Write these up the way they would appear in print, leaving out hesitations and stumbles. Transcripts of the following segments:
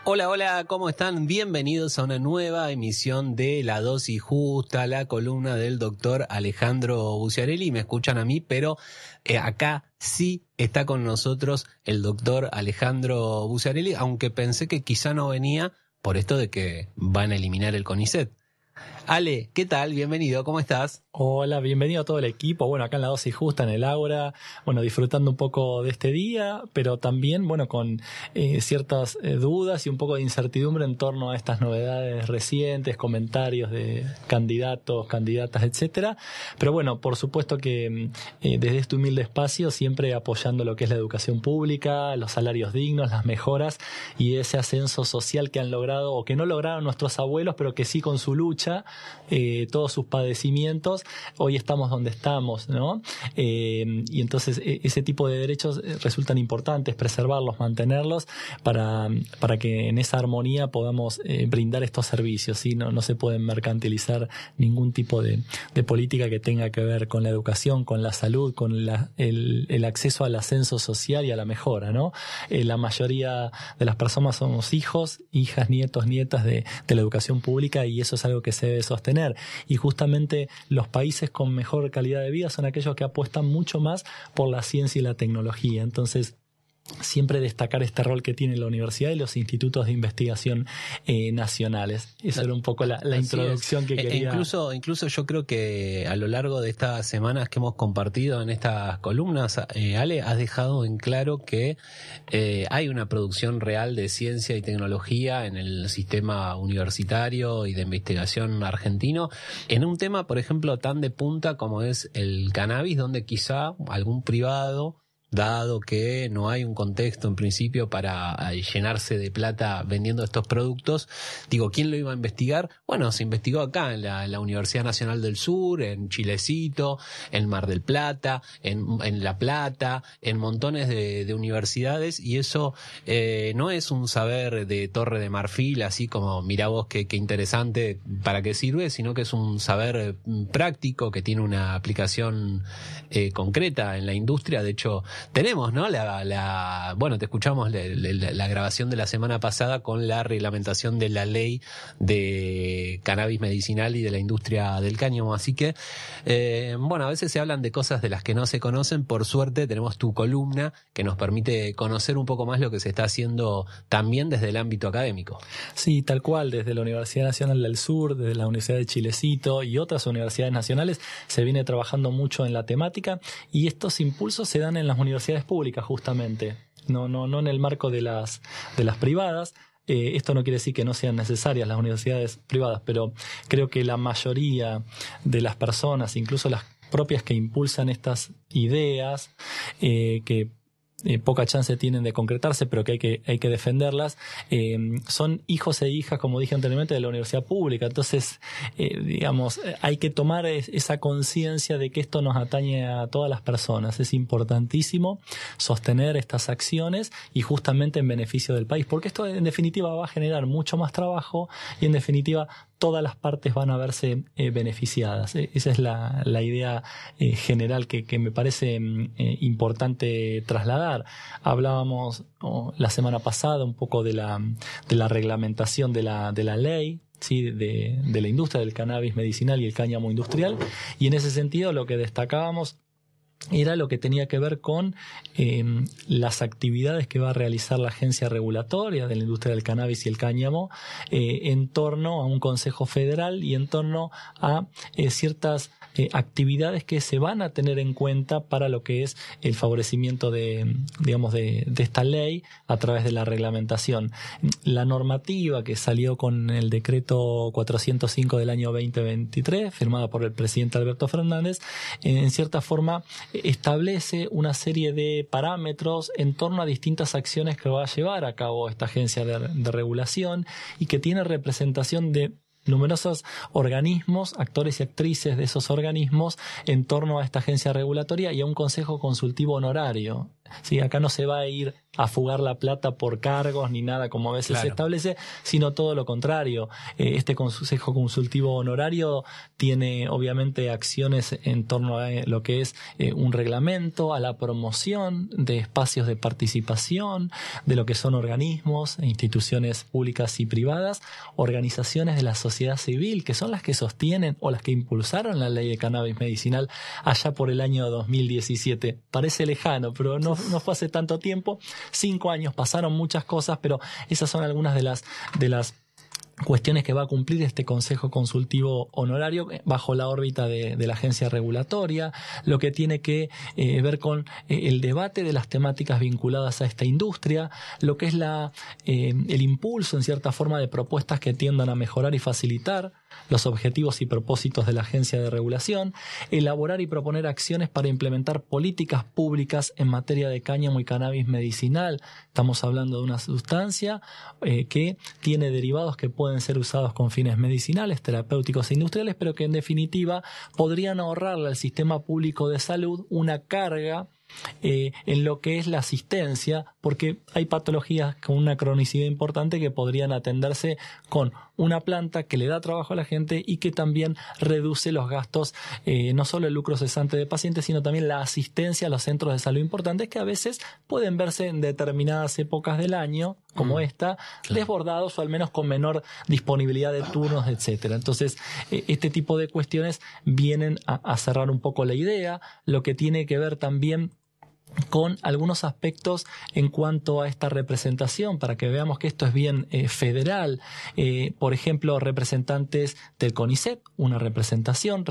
Hola, hola, ¿cómo están? Bienvenidos a una nueva emisión de La Dosis Justa, la columna del doctor Alejandro Buciarelli. Me escuchan a mí, pero acá sí está con nosotros el doctor Alejandro Buciarelli, aunque pensé que quizá no venía por esto de que van a eliminar el CONICET. Ale, ¿qué tal? Bienvenido, ¿cómo estás? Hola, bienvenido a todo el equipo. Bueno, acá en La Dosis Justa, en el Ágora, bueno, disfrutando un poco de este día, pero también, bueno, con ciertas dudas y un poco de incertidumbre en torno a estas novedades recientes, comentarios de candidatos, candidatas, etcétera. Pero bueno, por supuesto que desde este humilde espacio siempre apoyando lo que es la educación pública, los salarios dignos, las mejoras y ese ascenso social que han logrado o que no lograron nuestros abuelos, pero que sí con su lucha, todos sus padecimientos, hoy estamos donde estamos, ¿no? Y entonces ese tipo de derechos resultan importantes, preservarlos, mantenerlos, para que en esa armonía podamos brindar estos servicios, ¿sí? No se pueden mercantilizar ningún tipo de política que tenga que ver con la educación, con la salud, con el acceso al ascenso social y a la mejora, ¿no? La mayoría de las personas somos hijos, hijas, nietos, nietas de la educación pública, y eso es algo que se debe sostener. Y justamente los países con mejor calidad de vida son aquellos que apuestan mucho más por la ciencia y la tecnología. Entonces, siempre destacar este rol que tiene la universidad y los institutos de investigación nacionales. Esa era un poco la introducción que quería. Incluso yo creo que a lo largo de estas semanas que hemos compartido en estas columnas, Ale, has dejado en claro que hay una producción real de ciencia y tecnología en el sistema universitario y de investigación argentino, en un tema, por ejemplo, tan de punta como es el cannabis, donde quizá algún privado, dado que no hay un contexto en principio para llenarse de plata vendiendo estos productos, digo, ¿quién lo iba a investigar? Bueno, se investigó acá en la Universidad Nacional del Sur, en Chilecito, en Mar del Plata, en La Plata, en montones de universidades, y eso no es un saber de Torre de Marfil, así como mirá vos qué interesante, para qué sirve, sino que es un saber práctico que tiene una aplicación concreta en la industria. De hecho, tenemos, ¿no? Bueno, te escuchamos la grabación de la semana pasada con la reglamentación de la ley de cannabis medicinal y de la industria del cáñamo. Así que, bueno, a veces se hablan de cosas de las que no se conocen. Por suerte tenemos tu columna que nos permite conocer un poco más lo que se está haciendo también desde el ámbito académico. Sí, tal cual, desde la Universidad Nacional del Sur, desde la Universidad de Chilecito y otras universidades nacionales se viene trabajando mucho en la temática, y estos impulsos se dan en las universidades públicas justamente, no en el marco de las privadas. Esto no quiere decir que no sean necesarias las universidades privadas, pero creo que la mayoría de las personas, incluso las propias que impulsan estas ideas, que poca chance tienen de concretarse, pero que hay que defenderlas, son hijos e hijas, como dije anteriormente, de la universidad pública. Entonces, digamos, hay que tomar esa conciencia de que esto nos atañe a todas las personas. Es importantísimo sostener estas acciones y justamente en beneficio del país, porque esto en definitiva va a generar mucho más trabajo y en definitiva todas las partes van a verse beneficiadas. Esa es la idea general que me parece importante trasladar. Hablábamos la semana pasada un poco de la reglamentación de la ley, ¿sí? de la industria del cannabis medicinal y el cáñamo industrial, y en ese sentido lo que destacábamos era lo que tenía que ver con las actividades que va a realizar la agencia regulatoria de la industria del cannabis y el cáñamo en torno a un consejo federal y en torno a ciertas actividades que se van a tener en cuenta para lo que es el favorecimiento de esta ley a través de la reglamentación. La normativa que salió con el decreto 405 del año 2023, firmada por el presidente Alberto Fernández, en cierta forma establece una serie de parámetros en torno a distintas acciones que va a llevar a cabo esta agencia de regulación, y que tiene representación de numerosos organismos, actores y actrices de esos organismos en torno a esta agencia regulatoria y a un consejo consultivo honorario. ¿sí? Acá no se va a ir a fugar la plata por cargos ni nada como a veces se establece, sino todo lo contrario. Este Consejo Consultivo Honorario tiene obviamente acciones en torno a lo que es un reglamento, a la promoción de espacios de participación, de lo que son organismos, instituciones públicas y privadas, organizaciones de la sociedad civil, que son las que sostienen o las que impulsaron la ley de cannabis medicinal allá por el año 2017. Parece lejano, pero no fue hace tanto tiempo. 5 años, pasaron muchas cosas, pero esas son algunas de las cuestiones que va a cumplir este Consejo Consultivo Honorario bajo la órbita de la agencia regulatoria, lo que tiene que ver con el debate de las temáticas vinculadas a esta industria, lo que es el impulso en cierta forma de propuestas que tiendan a mejorar y facilitar los objetivos y propósitos de la agencia de regulación, elaborar y proponer acciones para implementar políticas públicas en materia de cáñamo y cannabis medicinal. Estamos hablando de una sustancia que tiene derivados que pueden ser usados con fines medicinales, terapéuticos e industriales, pero que en definitiva podrían ahorrarle al sistema público de salud una carga en lo que es la asistencia, porque hay patologías con una cronicidad importante que podrían atenderse con una planta que le da trabajo a la gente y que también reduce los gastos, no solo el lucro cesante de pacientes, sino también la asistencia a los centros de salud importantes que a veces pueden verse en determinadas épocas del año, como esta, desbordados o al menos con menor disponibilidad de turnos, etcétera. Entonces, este tipo de cuestiones vienen a cerrar un poco la idea, lo que tiene que ver también con algunos aspectos en cuanto a esta representación, para que veamos que esto es bien federal. Por ejemplo, representantes del CONICET, una representación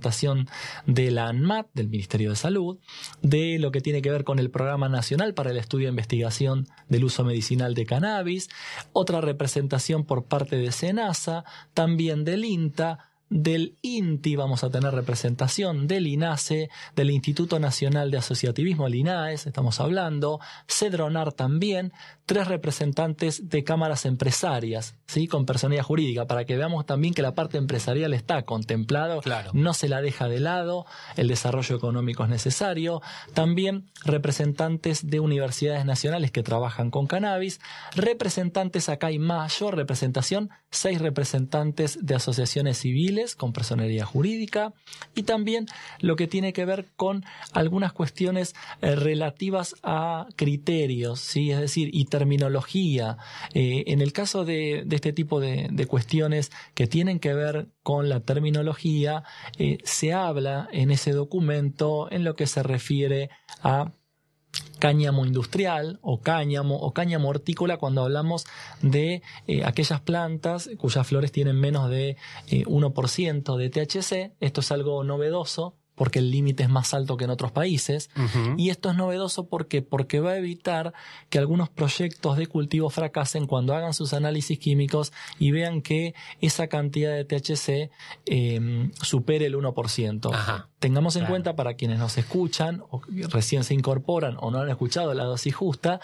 de la ANMAT, del Ministerio de Salud, de lo que tiene que ver con el Programa Nacional para el Estudio e Investigación del Uso Medicinal de Cannabis, otra representación por parte de SENASA, también del INTA, del INTI vamos a tener representación, del INASE, del Instituto Nacional de Asociativismo, el INAES, estamos hablando, CEDRONAR también, 3 representantes de cámaras empresarias, ¿sí? Con personalidad jurídica, para que veamos también que la parte empresarial está contemplado, no se la deja de lado, el desarrollo económico es necesario, también representantes de universidades nacionales que trabajan con cannabis, representantes, acá hay mayor representación, 6 representantes de asociaciones civiles con personería jurídica, y también lo que tiene que ver con algunas cuestiones relativas a criterios, ¿sí? Es decir, y terminología. En el caso de este tipo de cuestiones que tienen que ver con la terminología, se habla en ese documento en lo que se refiere a cáñamo industrial o cáñamo hortícola, cuando hablamos de aquellas plantas cuyas flores tienen menos de 1% de THC. Esto es algo novedoso porque el límite es más alto que en otros países. Y esto es novedoso porque va a evitar que algunos proyectos de cultivo fracasen cuando hagan sus análisis químicos y vean que esa cantidad de THC supere el 1%. Tengamos en cuenta, para quienes nos escuchan o recién se incorporan o no han escuchado La Dosis Justa,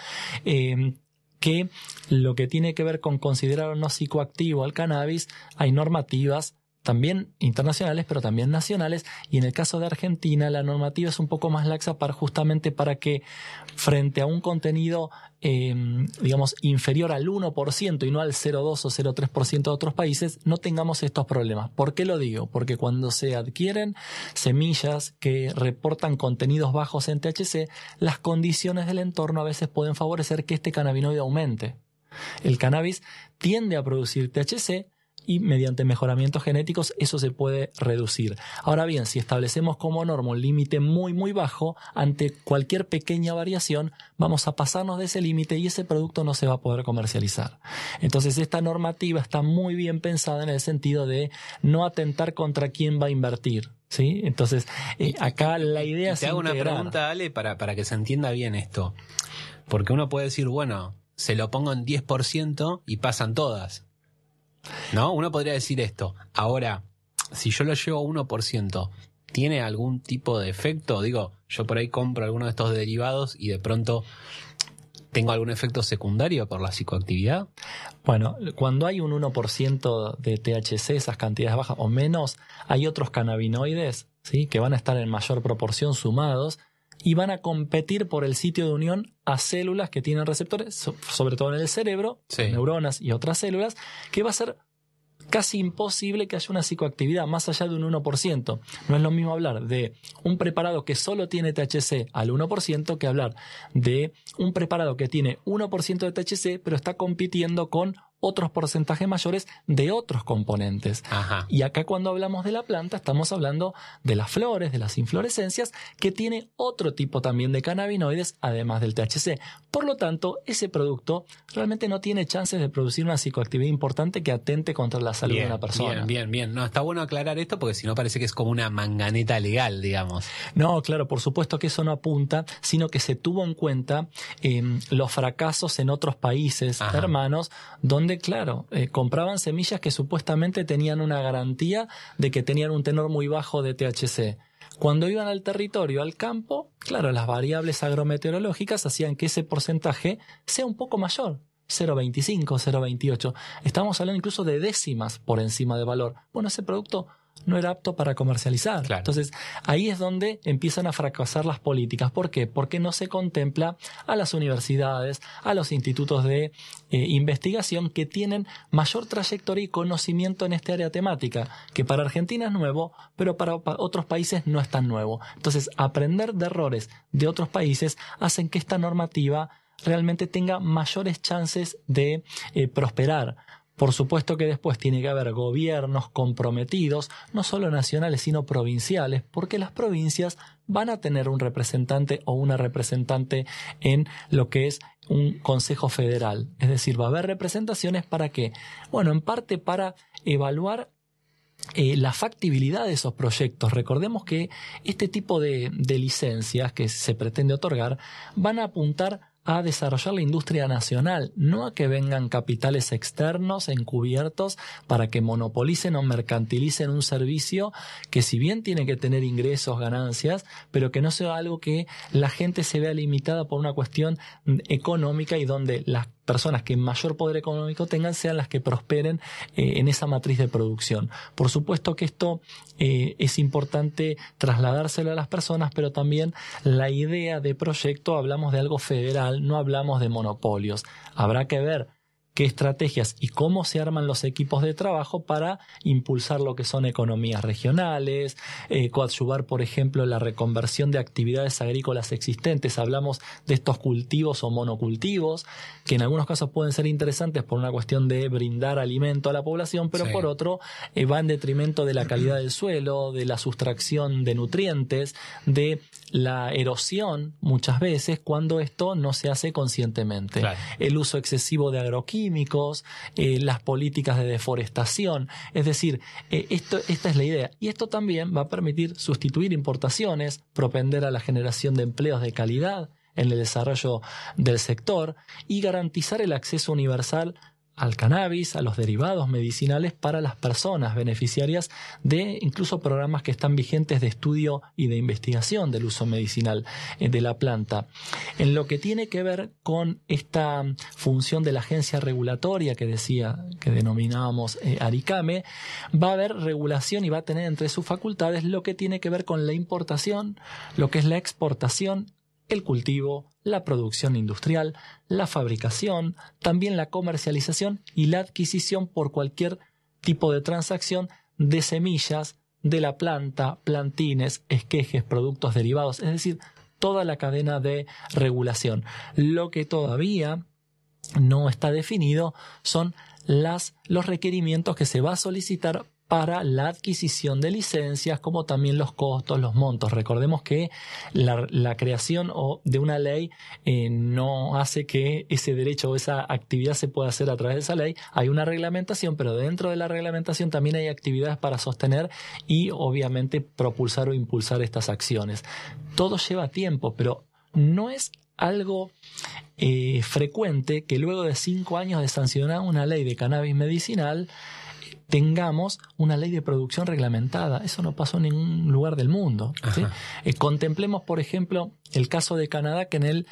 que lo que tiene que ver con considerar o no psicoactivo al cannabis, hay normativas también internacionales, pero también nacionales, y en el caso de Argentina la normativa es un poco más laxa justamente para que frente a un contenido digamos inferior al 1% y no al 0,2 o 0,3% de otros países, no tengamos estos problemas. ¿Por qué lo digo? Porque cuando se adquieren semillas que reportan contenidos bajos en THC, las condiciones del entorno a veces pueden favorecer que este cannabinoide aumente. El cannabis tiende a producir THC, y mediante mejoramientos genéticos eso se puede reducir. Ahora bien, si establecemos como norma un límite muy muy bajo, ante cualquier pequeña variación vamos a pasarnos de ese límite y ese producto no se va a poder comercializar. Entonces esta normativa está muy bien pensada en el sentido de no atentar contra quién va a invertir, ¿sí? Entonces acá la idea es te hago integrar. Una pregunta, Ale, para que se entienda bien esto, porque uno puede decir, bueno, se lo pongo en 10% y pasan todas, ¿no? Uno podría decir esto. Ahora, si yo lo llevo a 1%, ¿tiene algún tipo de efecto? Digo, yo por ahí compro alguno de estos derivados y de pronto ¿tengo algún efecto secundario por la psicoactividad? Bueno, cuando hay un 1% de THC, esas cantidades bajas o menos, hay otros cannabinoides, ¿sí?, que van a estar en mayor proporción sumados y van a competir por el sitio de unión a células que tienen receptores, sobre todo en el cerebro, neuronas y otras células, que va a ser casi imposible que haya una psicoactividad más allá de un 1%. No es lo mismo hablar de un preparado que solo tiene THC al 1% que hablar de un preparado que tiene 1% de THC pero está compitiendo con otros porcentajes mayores de otros componentes. Ajá. Y acá cuando hablamos de la planta estamos hablando de las flores, de las inflorescencias, que tiene otro tipo también de cannabinoides además del THC. Por lo tanto, ese producto realmente no tiene chances de producir una psicoactividad importante que atente contra la salud de una persona. Bien. No, está bueno aclarar esto porque si no parece que es como una manganeta legal, digamos. No, claro, por supuesto que eso no apunta, sino que se tuvo en cuenta los fracasos en otros países hermanos, donde claro, compraban semillas que supuestamente tenían una garantía de que tenían un tenor muy bajo de THC. Cuando iban al territorio, al campo, claro, las variables agrometeorológicas hacían que ese porcentaje sea un poco mayor. 0,25, 0,28. Estamos hablando incluso de décimas por encima de valor. Bueno, ese producto no era apto para comercializar. Claro. Entonces, ahí es donde empiezan a fracasar las políticas. ¿Por qué? Porque no se contempla a las universidades, a los institutos de investigación que tienen mayor trayectoria y conocimiento en esta área temática, que para Argentina es nuevo, pero para otros países no es tan nuevo. Entonces, aprender de errores de otros países hacen que esta normativa realmente tenga mayores chances de prosperar. Por supuesto que después tiene que haber gobiernos comprometidos, no solo nacionales sino provinciales, porque las provincias van a tener un representante o una representante en lo que es un consejo federal. Es decir, va a haber representaciones ¿para qué? Bueno, en parte para evaluar la factibilidad de esos proyectos. Recordemos que este tipo de licencias que se pretende otorgar van a apuntar a desarrollar la industria nacional, no a que vengan capitales externos encubiertos para que monopolicen o mercantilicen un servicio que si bien tiene que tener ingresos, ganancias, pero que no sea algo que la gente se vea limitada por una cuestión económica y donde las personas que mayor poder económico tengan sean las que prosperen en esa matriz de producción. Por supuesto que esto es importante trasladárselo a las personas, pero también la idea de proyecto, hablamos de algo federal, no hablamos de monopolios. Habrá que ver qué estrategias y cómo se arman los equipos de trabajo para impulsar lo que son economías regionales, coadyuvar, por ejemplo, la reconversión de actividades agrícolas existentes. Hablamos de estos cultivos o monocultivos, que en algunos casos pueden ser interesantes por una cuestión de brindar alimento a la población, pero por otro va en detrimento de la calidad del suelo, de la sustracción de nutrientes, de la erosión muchas veces cuando esto no se hace conscientemente. Claro. El uso excesivo de agroquímicos, las políticas de deforestación, es decir, esta es la idea. Y esto también va a permitir sustituir importaciones, propender a la generación de empleos de calidad en el desarrollo del sector y garantizar el acceso universal al cannabis, a los derivados medicinales para las personas beneficiarias de incluso programas que están vigentes de estudio y de investigación del uso medicinal de la planta. En lo que tiene que ver con esta función de la agencia regulatoria que decía, que denominábamos ARICAME, va a haber regulación y va a tener entre sus facultades lo que tiene que ver con la importación, lo que es la exportación, el cultivo, la producción industrial, la fabricación, también la comercialización y la adquisición por cualquier tipo de transacción de semillas de la planta, plantines, esquejes, productos derivados, es decir, toda la cadena de regulación. Lo que todavía no está definido son los requerimientos que se va a solicitar para la adquisición de licencias, como también los costos, los montos. Recordemos que la creación de una ley no hace que ese derecho o esa actividad se pueda hacer a través de esa ley. Hay una reglamentación, pero dentro de la reglamentación también hay actividades para sostener y obviamente propulsar o impulsar estas acciones. Todo lleva tiempo, pero no es algo frecuente que luego de 5 años de sancionar una ley de cannabis medicinal tengamos una ley de producción reglamentada. Eso no pasó en ningún lugar del mundo, ¿sí? Contemplemos, por ejemplo, el caso de Canadá, que en el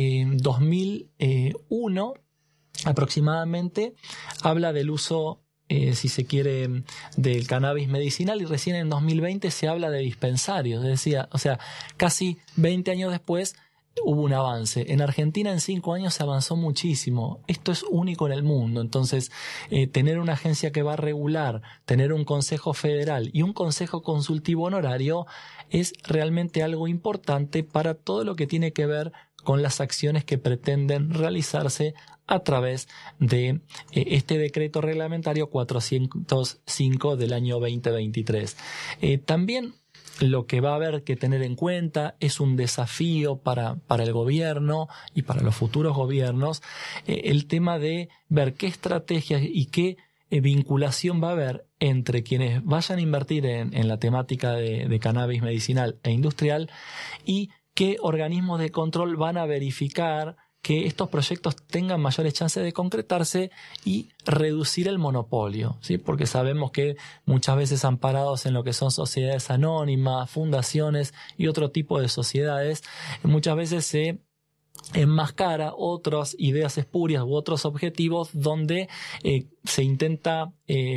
2001 aproximadamente habla del uso si se quiere, del cannabis medicinal, y recién en 2020 se habla de dispensarios. Decía, o sea, casi 20 años después hubo un avance. En Argentina en 5 años se avanzó muchísimo. Esto es único en el mundo. Entonces, tener una agencia que va a regular, tener un consejo federal y un consejo consultivo honorario es realmente algo importante para todo lo que tiene que ver con las acciones que pretenden realizarse a través de este decreto reglamentario 405 del año 2023. También lo que va a haber que tener en cuenta es un desafío para el gobierno y para los futuros gobiernos, el tema de ver qué estrategias y qué vinculación va a haber entre quienes vayan a invertir en la temática de cannabis medicinal e industrial y qué organismos de control van a verificar que estos proyectos tengan mayores chances de concretarse y reducir el monopolio, ¿sí? Porque sabemos que muchas veces amparados en lo que son sociedades anónimas, fundaciones y otro tipo de sociedades, muchas veces se enmascara otras ideas espurias u otros objetivos donde se intenta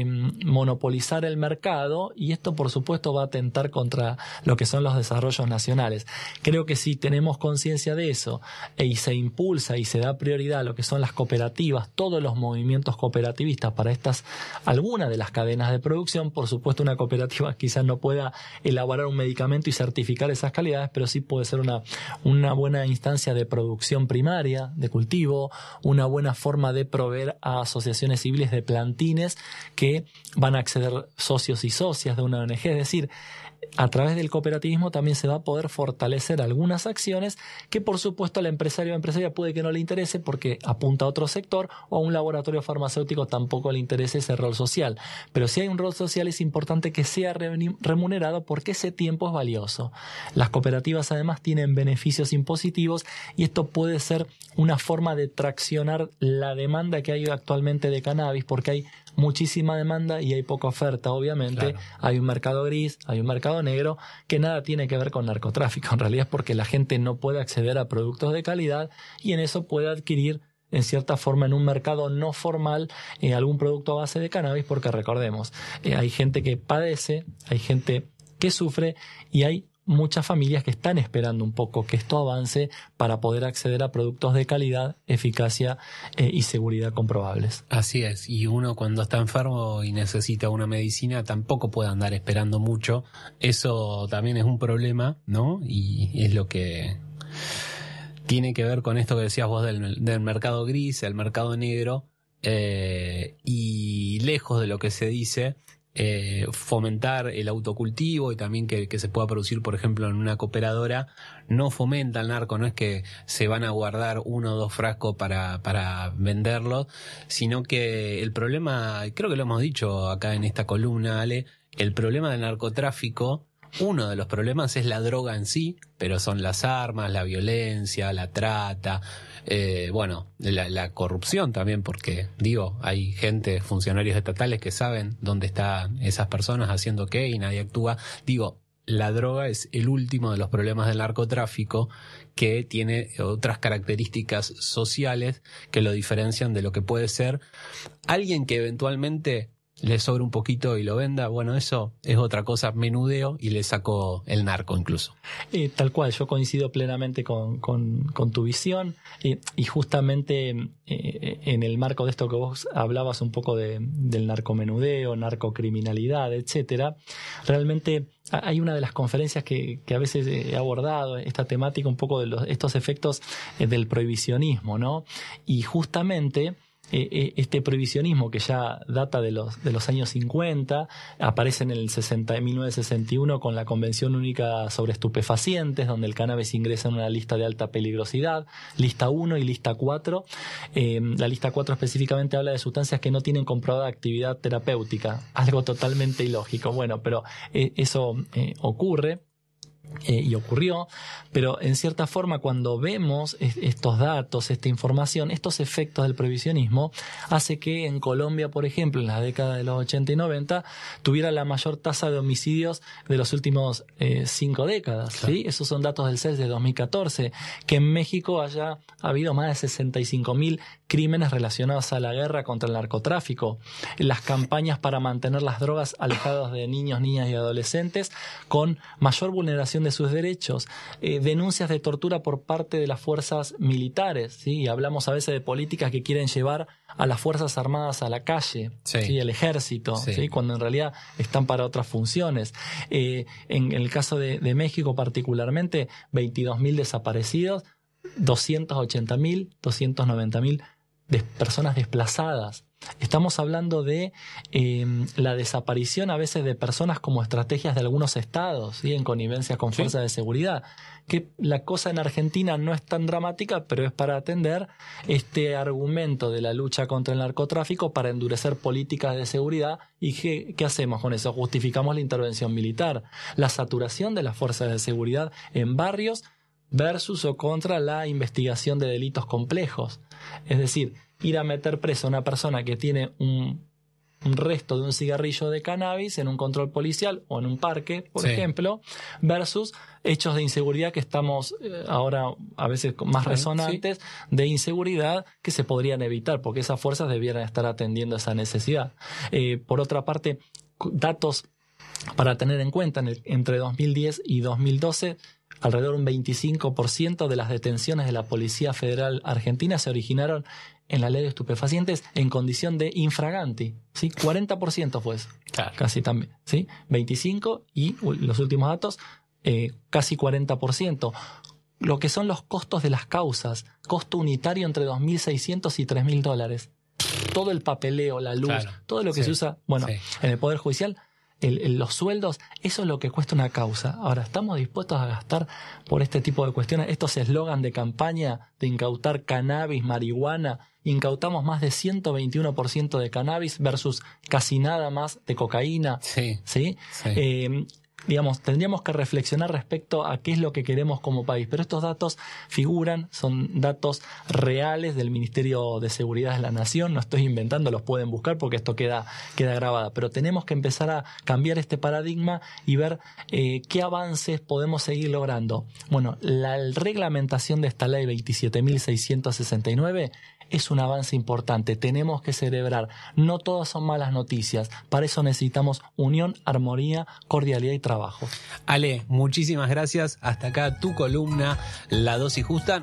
monopolizar el mercado, y esto por supuesto va a atentar contra lo que son los desarrollos nacionales. Creo que si tenemos conciencia de eso y se impulsa y se da prioridad a lo que son las cooperativas, todos los movimientos cooperativistas para algunas de las cadenas de producción, por supuesto una cooperativa quizás no pueda elaborar un medicamento y certificar esas calidades, pero sí puede ser una buena instancia de producción primaria, de cultivo, una buena forma de proveer a asociaciones civiles de plantines que van a acceder socios y socias de una ONG. Es decir, a través del cooperativismo también se va a poder fortalecer algunas acciones que por supuesto al empresario o empresaria puede que no le interese porque apunta a otro sector, o a un laboratorio farmacéutico tampoco le interese ese rol social. Pero si hay un rol social es importante que sea remunerado porque ese tiempo es valioso. Las cooperativas además tienen beneficios impositivos y esto puede ser una forma de traccionar la demanda que hay actualmente de cannabis, porque hay muchísima demanda y hay poca oferta, obviamente. Claro. Hay un mercado gris, hay un mercado negro que nada tiene que ver con narcotráfico. En realidad es porque la gente no puede acceder a productos de calidad y en eso puede adquirir en cierta forma en un mercado no formal algún producto a base de cannabis, porque recordemos, hay gente que padece, hay gente que sufre y hay muchas familias que están esperando un poco que esto avance para poder acceder a productos de calidad, eficacia y seguridad comprobables. Así es, y uno cuando está enfermo y necesita una medicina tampoco puede andar esperando mucho. Eso también es un problema, ¿no? Y es lo que tiene que ver con esto que decías vos del mercado gris, el mercado negro, y lejos de lo que se dice, fomentar el autocultivo y también que se pueda producir, por ejemplo, en una cooperadora, no fomenta el narco. No es que se van a guardar 1 o 2 frascos para venderlos, sino que el problema, creo que lo hemos dicho acá en esta columna, Ale, el problema del narcotráfico, uno de los problemas es la droga en sí, pero son las armas, la violencia, la trata, la corrupción también, porque hay funcionarios estatales que saben dónde están esas personas haciendo qué y nadie actúa. La droga es el último de los problemas del narcotráfico, que tiene otras características sociales que lo diferencian de lo que puede ser alguien que eventualmente le sobra un poquito y lo venda. Bueno, eso es otra cosa, menudeo, y le sacó el narco incluso. Tal cual, yo coincido plenamente con tu visión, y justamente en el marco de esto que vos hablabas un poco del narcomenudeo, narcocriminalidad, etcétera, realmente hay una de las conferencias que a veces he abordado esta temática un poco de estos efectos del prohibicionismo, ¿no? Y justamente este prohibicionismo, que ya data de los años 50, aparece en 1961 con la Convención Única sobre Estupefacientes, donde el cannabis ingresa en una lista de alta peligrosidad, lista 1 y lista 4. La lista 4 específicamente habla de sustancias que no tienen comprobada actividad terapéutica, algo totalmente ilógico. Bueno, pero eso ocurre. Y ocurrió, pero en cierta forma cuando vemos estos datos, esta información, estos efectos del prohibicionismo, hace que en Colombia, por ejemplo, en la década de los 80 y 90, tuviera la mayor tasa de homicidios de los últimos 5 décadas. Claro. ¿Sí? Esos son datos del CES de 2014, que en México haya habido más de 65.000 crímenes relacionados a la guerra contra el narcotráfico, las campañas para mantener las drogas alejadas de niños, niñas y adolescentes con mayor vulneración de sus derechos, denuncias de tortura por parte de las fuerzas militares, ¿sí? Y hablamos a veces de políticas que quieren llevar a las Fuerzas Armadas a la calle, sí. ¿sí? El ejército, sí. ¿sí? Cuando en realidad están para otras funciones. En el caso de México particularmente, 22.000 desaparecidos, 280.000, 290.000 personas desplazadas. Estamos hablando de la desaparición a veces de personas como estrategias de algunos estados, ¿sí? En connivencia con fuerzas de seguridad. Que la cosa en Argentina no es tan dramática, pero es para atender este argumento de la lucha contra el narcotráfico para endurecer políticas de seguridad. ¿Y qué hacemos con eso? Justificamos la intervención militar, la saturación de las fuerzas de seguridad en barrios versus o contra la investigación de delitos complejos. Es decir, ir a meter preso a una persona que tiene un resto de un cigarrillo de cannabis en un control policial o en un parque, por ejemplo, versus hechos de inseguridad que estamos ahora a veces más resonantes, de inseguridad que se podrían evitar, porque esas fuerzas debieran estar atendiendo esa necesidad. Por otra parte, datos para tener en cuenta, entre 2010 y 2012, alrededor de un 25% de las detenciones de la Policía Federal Argentina se originaron en la ley de estupefacientes en condición de infraganti, ¿sí? 40% fue eso, claro. Casi también, ¿sí? 25% y los últimos datos, casi 40%. Lo que son los costos de las causas, costo unitario entre $2.600 y $3.000. Todo el papeleo, la luz, claro. Todo lo que se usa, en el Poder Judicial, los sueldos, eso es lo que cuesta una causa. Ahora, ¿estamos dispuestos a gastar por este tipo de cuestiones? Estos eslogan de campaña de incautar cannabis, marihuana, incautamos más de 121% de cannabis versus casi nada más de cocaína. ¿Sí? Digamos, tendríamos que reflexionar respecto a qué es lo que queremos como país. Pero estos datos figuran, son datos reales del Ministerio de Seguridad de la Nación. No estoy inventando, los pueden buscar porque esto queda grabado. Pero tenemos que empezar a cambiar este paradigma y ver qué avances podemos seguir logrando. Bueno, la reglamentación de esta ley 27.669 es un avance importante. Tenemos que celebrar. No todas son malas noticias. Para eso necesitamos unión, armonía, cordialidad y trabajo. Ale, muchísimas gracias. Hasta acá tu columna, La Dosis Justa.